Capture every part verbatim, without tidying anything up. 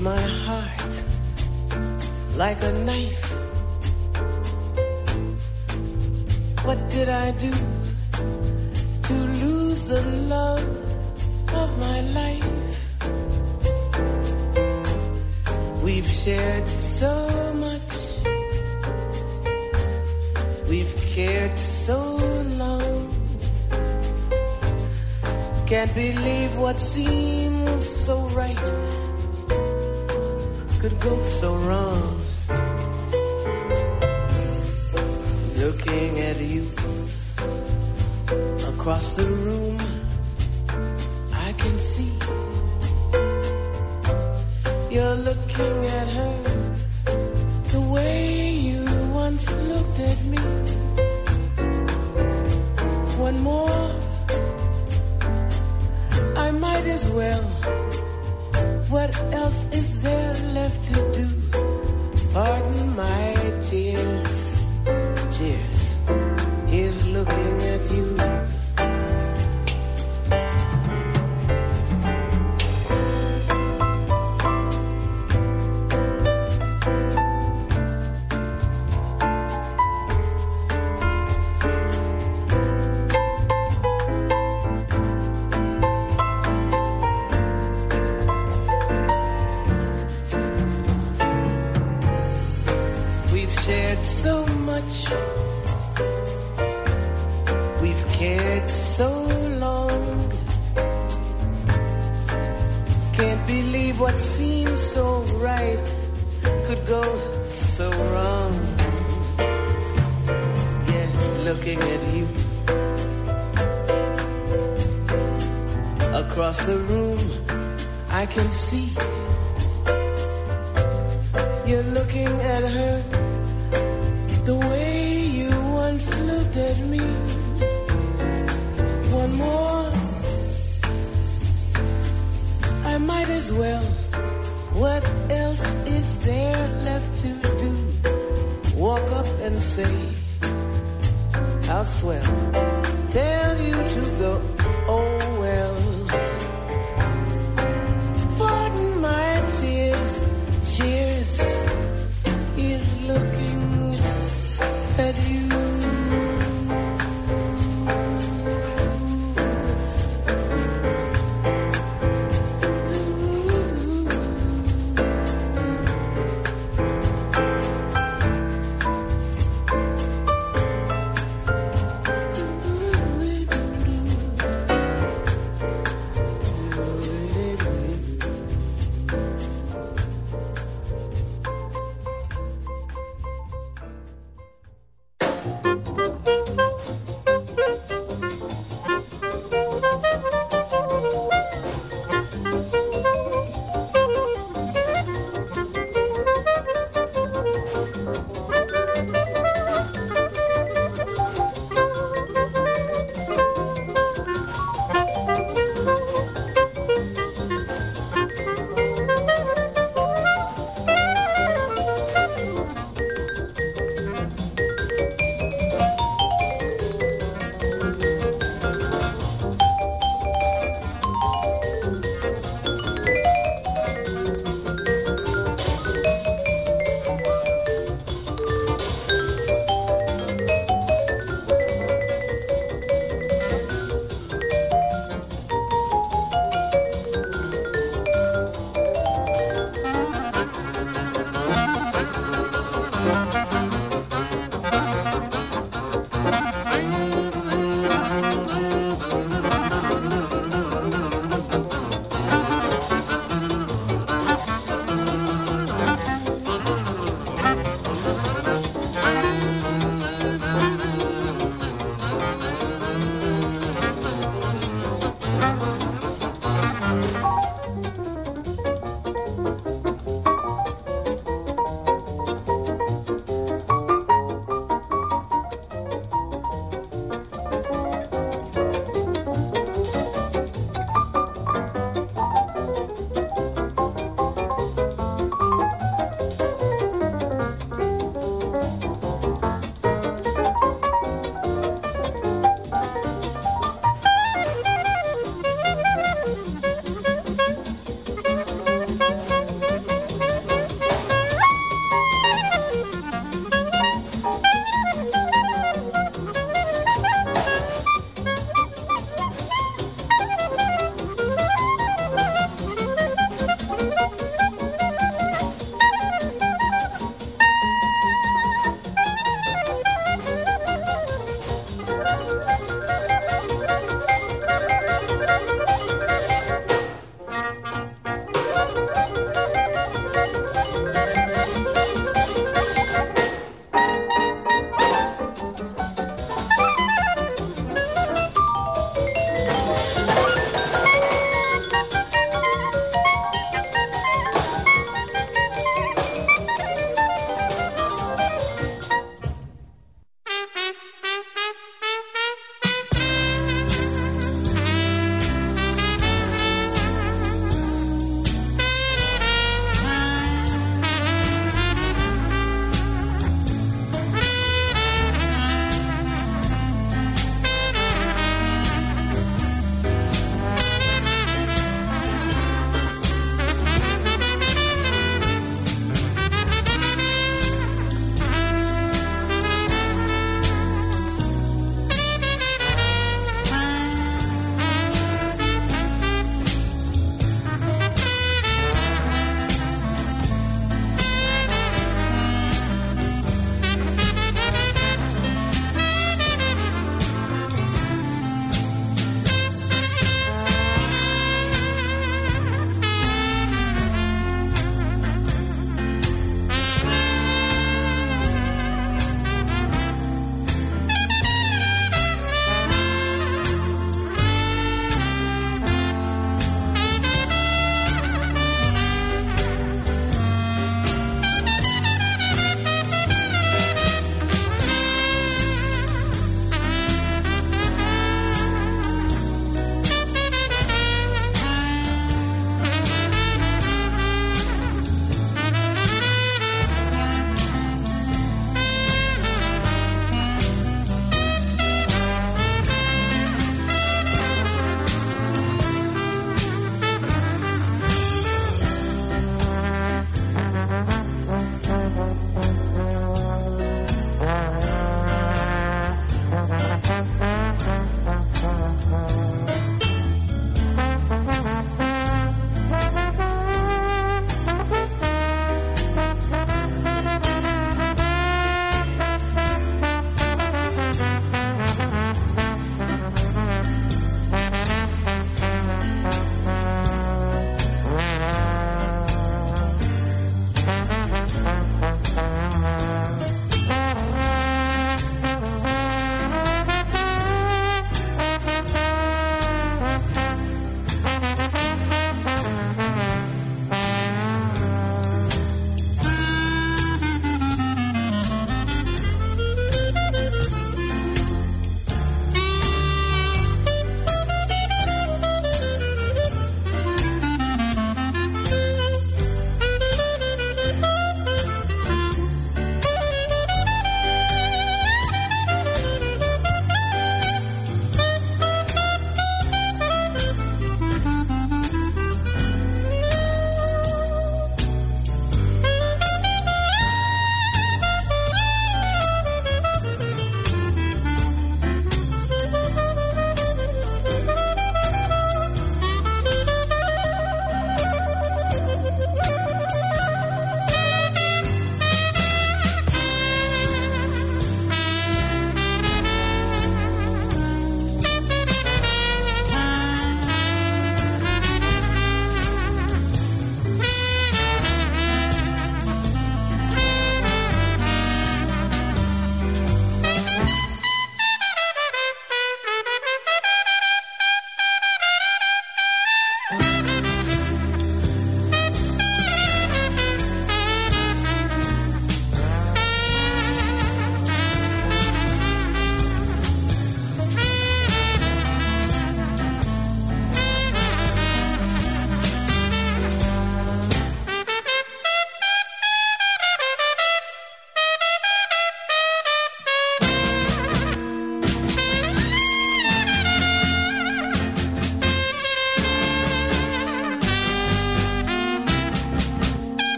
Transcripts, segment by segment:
my heart like a knife. What did I do to lose the love of my life? We've shared so much, we've cared so long. Can't believe what seemed so right could go so wrong. Looking at you across the room, I can see you're looking at her the way you once looked at me. One more, I might as well. What else is there left to do? Pardon my tears. Cheers. Here's looking at you. So much, we've cared so long. Can't believe what seemed so right could go so wrong. Yeah, looking at you across the room, I can see you're looking at her the way you once looked at me. One more, I might as well. What else is there left to do? Walk up and say, I'll swell. Tell you to go, oh well. Pardon my tears, cheers. He's looking at you.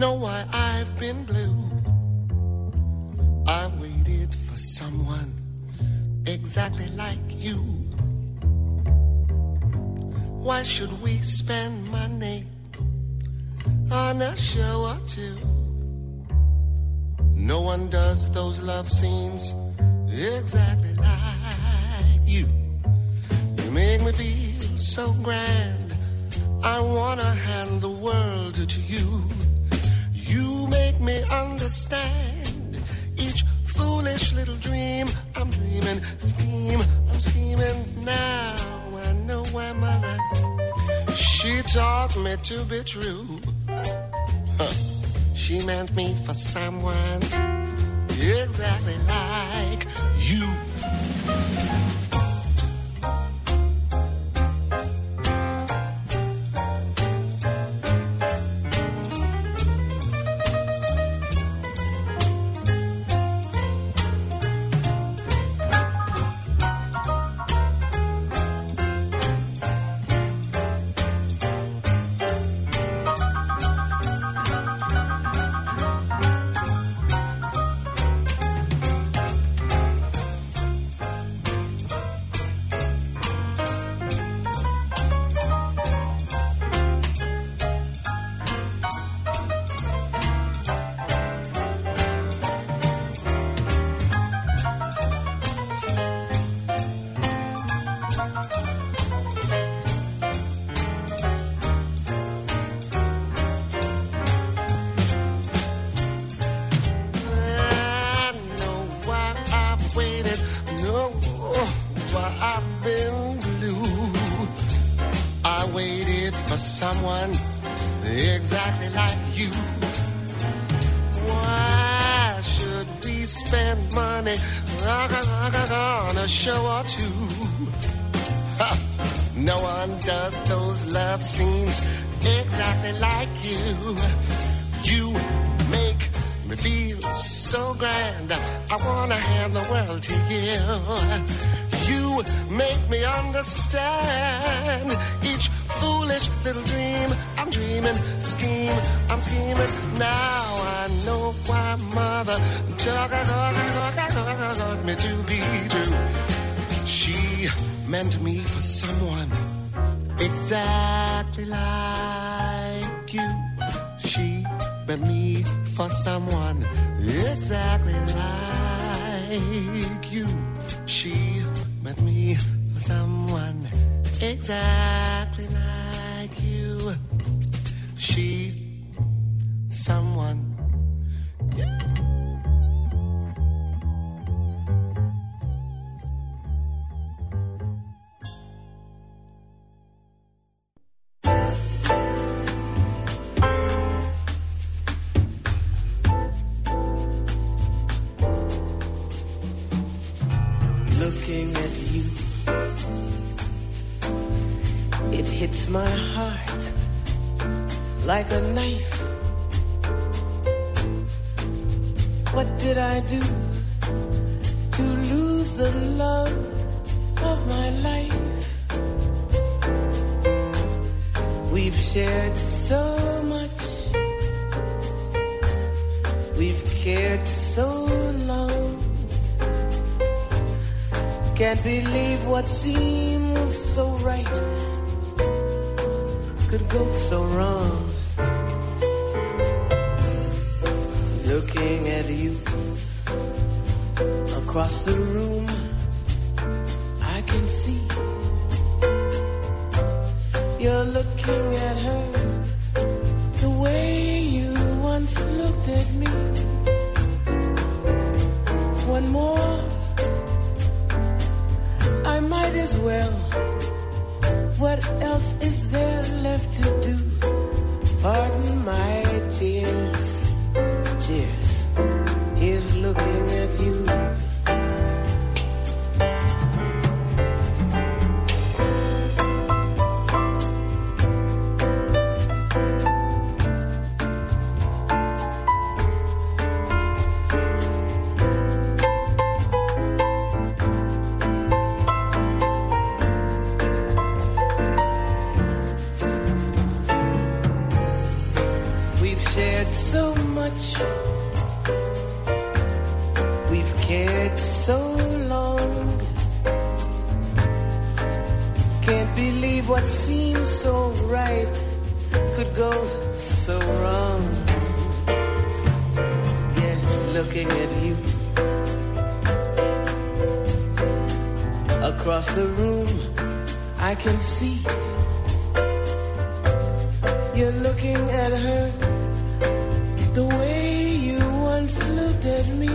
know why I've been blue. I waited for someone exactly like you. Why should we spend money on a show or two? No one does those love scenes exactly like you. You make me feel so grand, I wanna hand the world to you. You make me understand each foolish little dream I'm dreaming, scheme I'm scheming. Now I know why mother, she taught me to be true. Huh. She meant me for someone exactly like you. Someone exactly like you. Why should we spend money on a show or two? Ha! No one does those love scenes exactly like you. You make me feel so grand, I wanna hand the world to you. You make me understand each foolish little dream I'm dreaming, scheme I'm scheming. Now I know why mother taught me to be true. She meant me for someone exactly like you. She meant me for someone exactly like you. She meant me for someone exactly like you. She, someone, yeah. Looking at you, it hits my heart like a knife. What did I do to lose the love of my life? We've shared so much, we've cared so long. Can't believe what seemed so right could go so wrong. Looking at you across the room, I can see you're looking at her the way you once looked at me. One more, I might as well. What else is there left to do? Pardon my tears. Cheers. Here's looking at you. We We've shared so much. We've cared so long. Can't believe what seems so right could go so wrong. Yeah, looking at you across the room, I can see you're looking at her the way you once looked at me.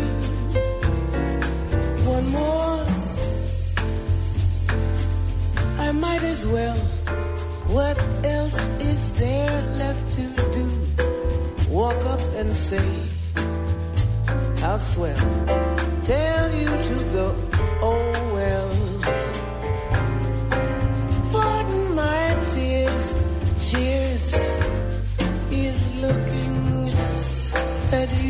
One more, I might as well. What else is there left to do? Walk up and say, I'll swell. Tell you to go, oh well. Pardon my tears, cheers. He's looking at you.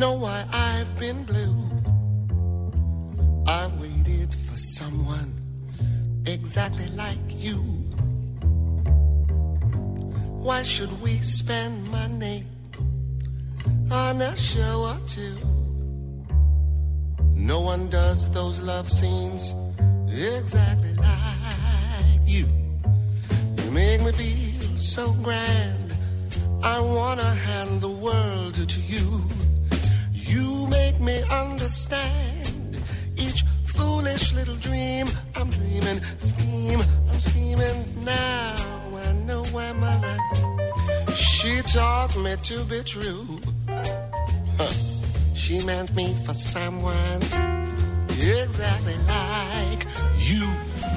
know why I've been blue. I waited for someone exactly like you. Why should we spend money on a show or two? No one does those love scenes exactly like you. You make me feel so grand, I wanna hand the world to you. You make me understand each foolish little dream I'm dreaming, scheme I'm scheming. Now I know why mother, she taught me to be true. Huh. She meant me for someone exactly like you.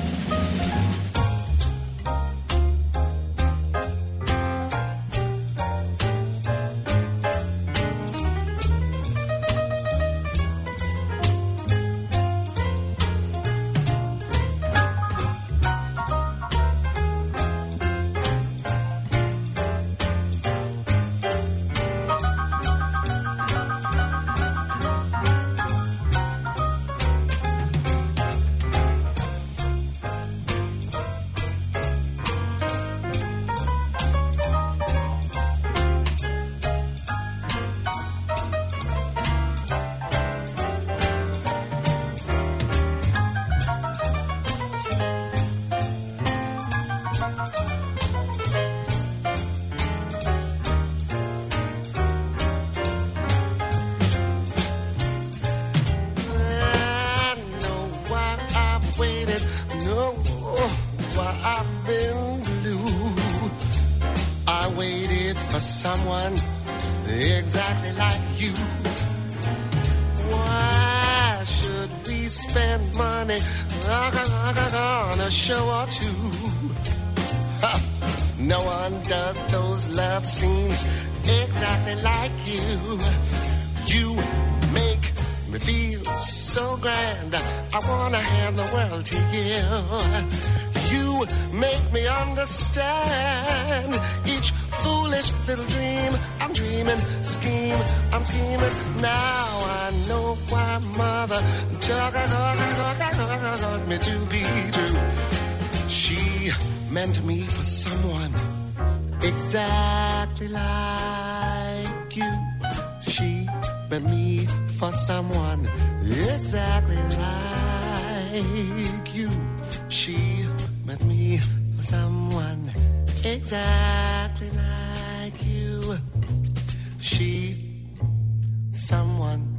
Someone exactly like you. Why should we spend money on a show or two? Ha! No one does those love scenes exactly like you. You make me feel so grand, I wanna hand the world to you. You make me understand each foolish little dream I'm dreaming, scheme I'm scheming. Now I know why mother taught me to be true. She meant me for someone exactly like you. She meant me for someone exactly like you. She meant me for someone exactly like you. She, someone.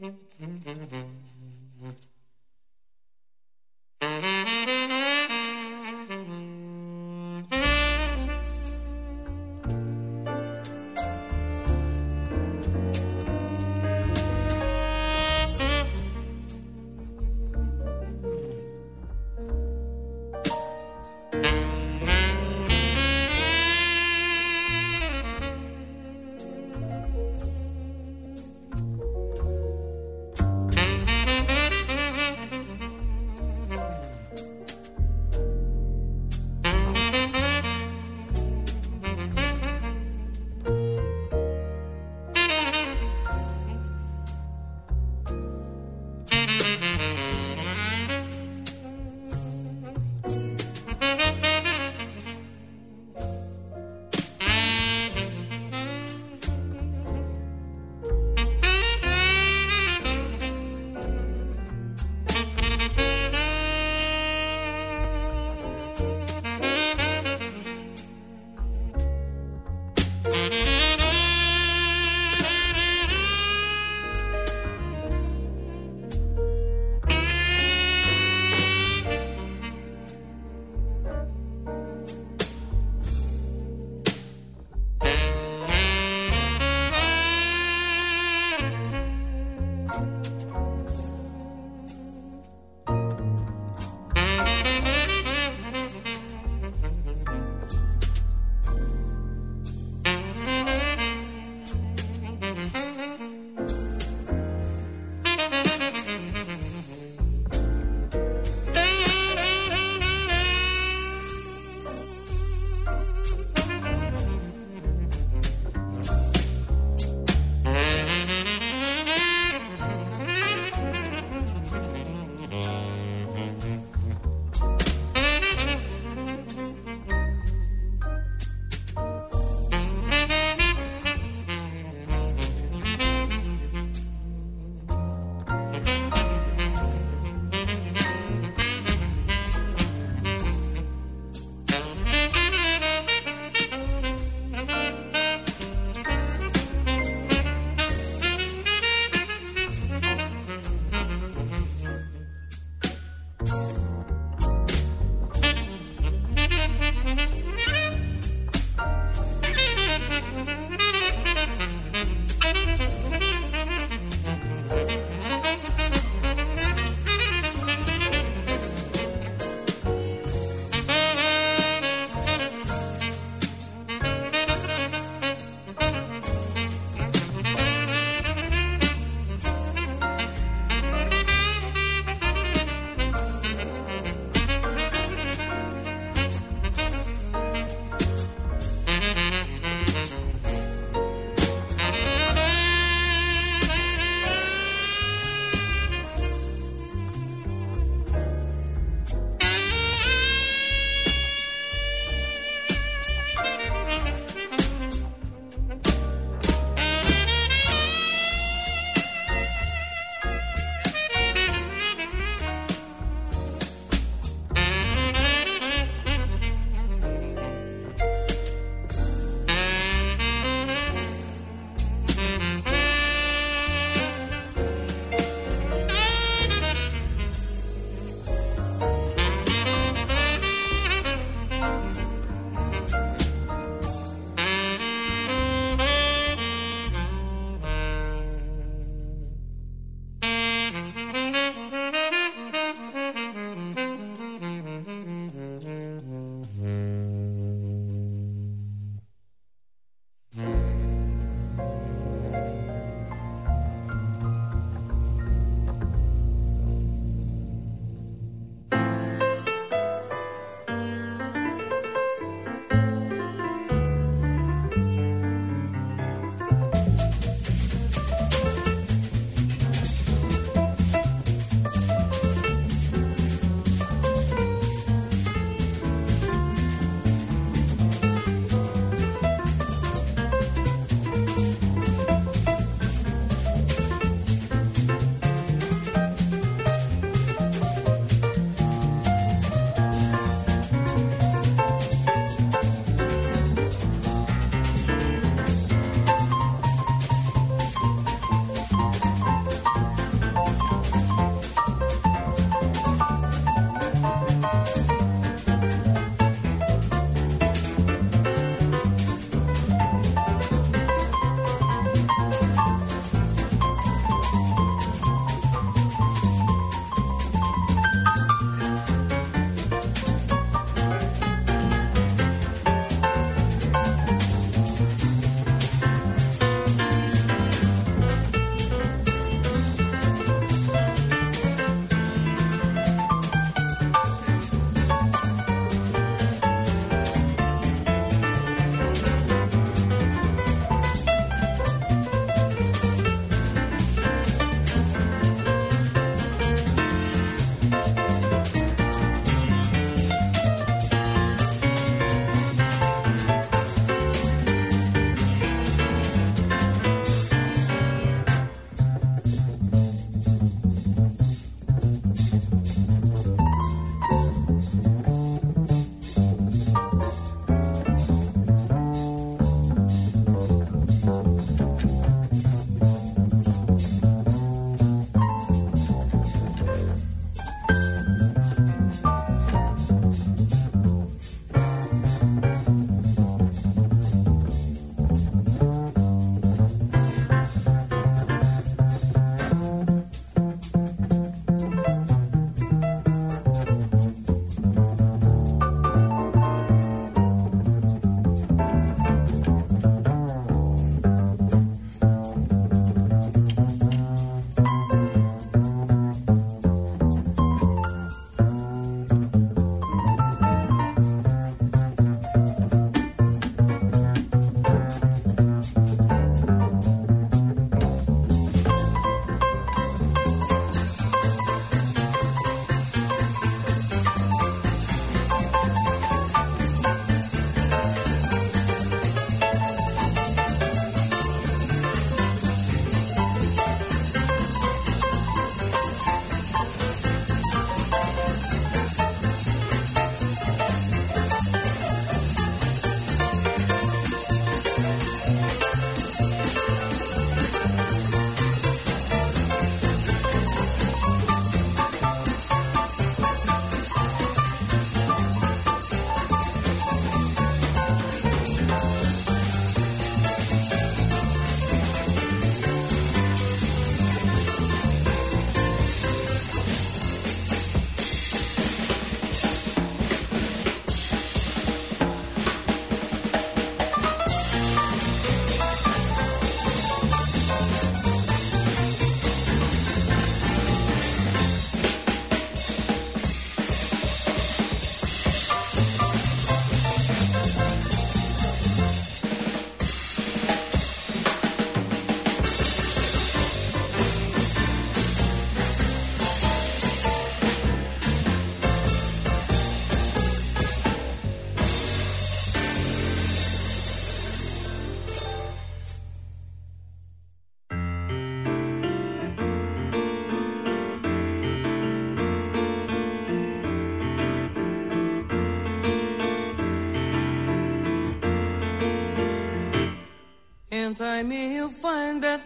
Thank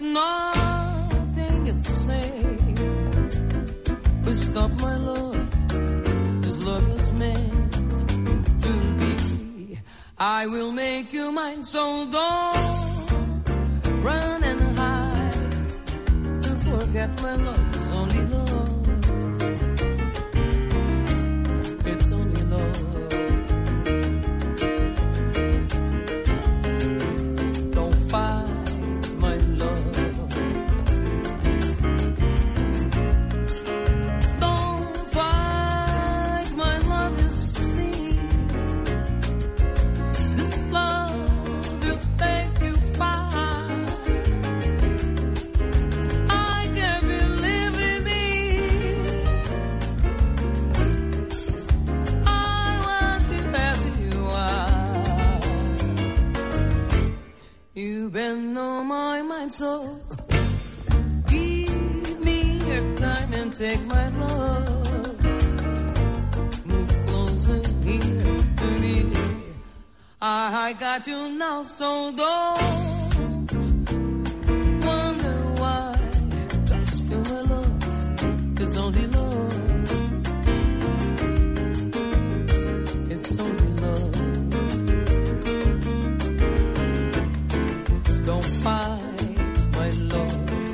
nothing can say will stop my love, 'cause love is meant to be. I will make you mine, so don't run and hide. To forget my love is only love. It's only love. Don't fight my love. Don't fight my love, you see. This love will take you far. I can't believe in me. I want to pass you out. You've been on my mind, so give me your time and take my love. Move closer here to me. I got you now, so don't wonder why. Just feel my love, it's only love. It's only love. Don't fight my love.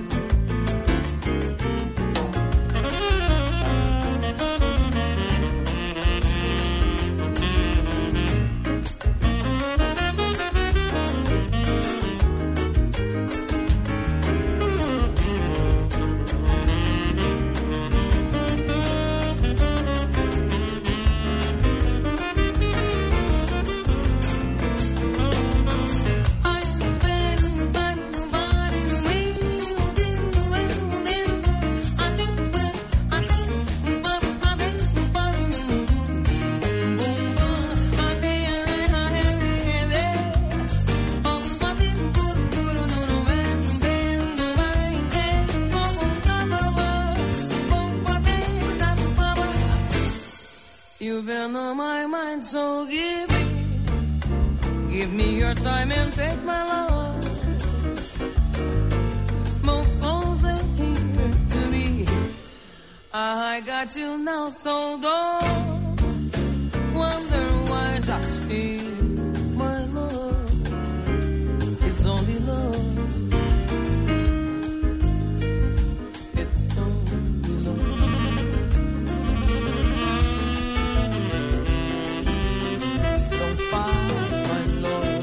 You've been on my mind, so give me, give me your time and take my love. Move closer here to me. I got you now, so don't wonder why. Just feel my love. It's only love. It's only love. Don't fight my love.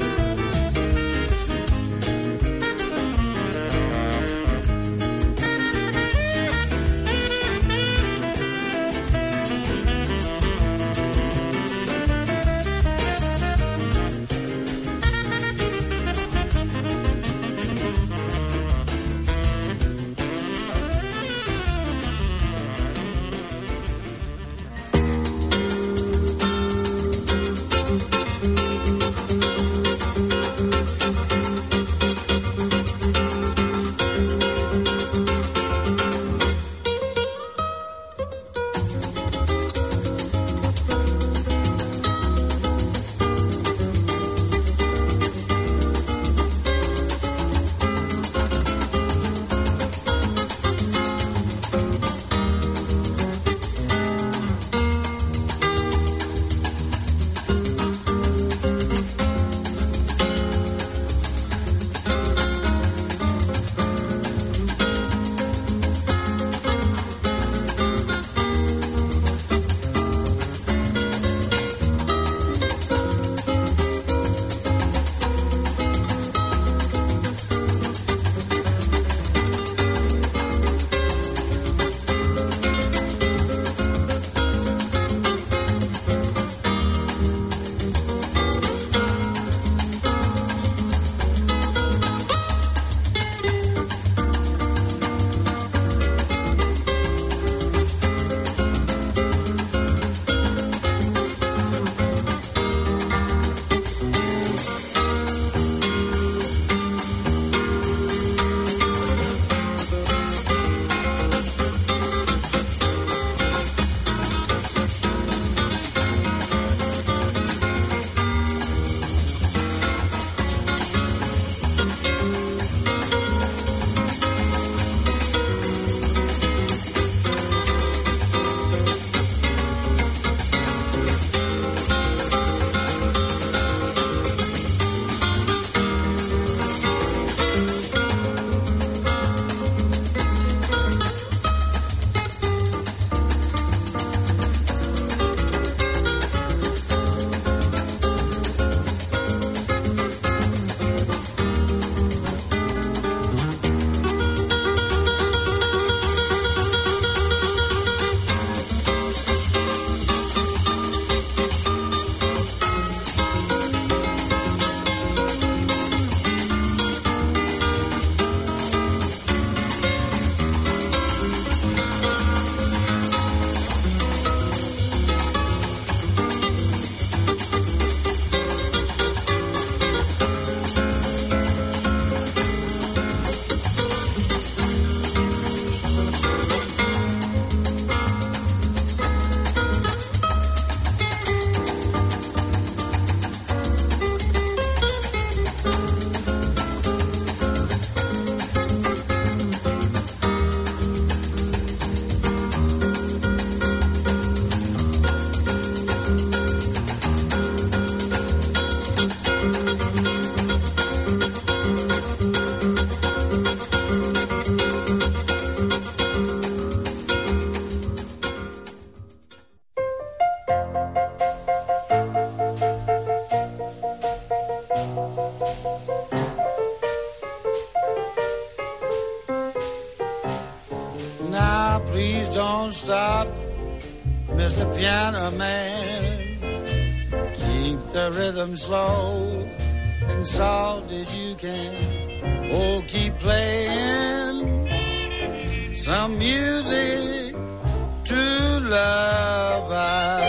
Now please don't stop, Mister Piano Man. Keep the rhythm slow and soft as you can. Oh, keep playing some music to love by.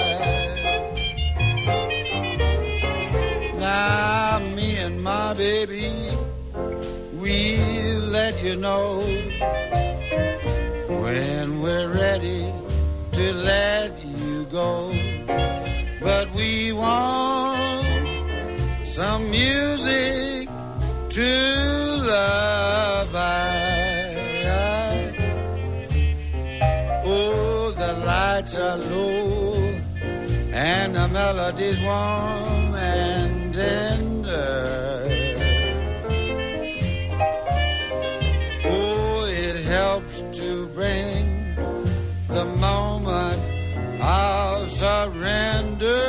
Now me and my baby, we'll let you know when we're ready to let you go. But we want some music to love by. Oh, the lights are low and the melody's warm and tender. Oh, it helps to bring the moment of surrender.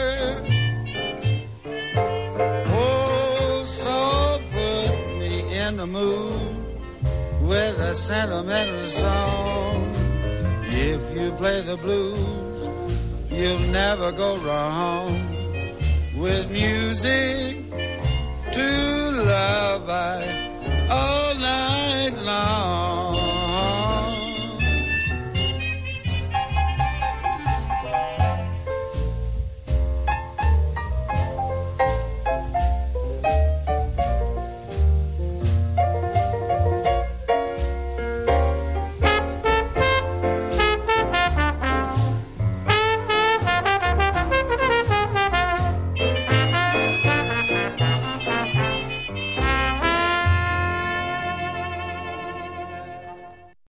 Oh, so put me in the mood with a sentimental song. If you play the blues, you'll never go wrong with music to love by.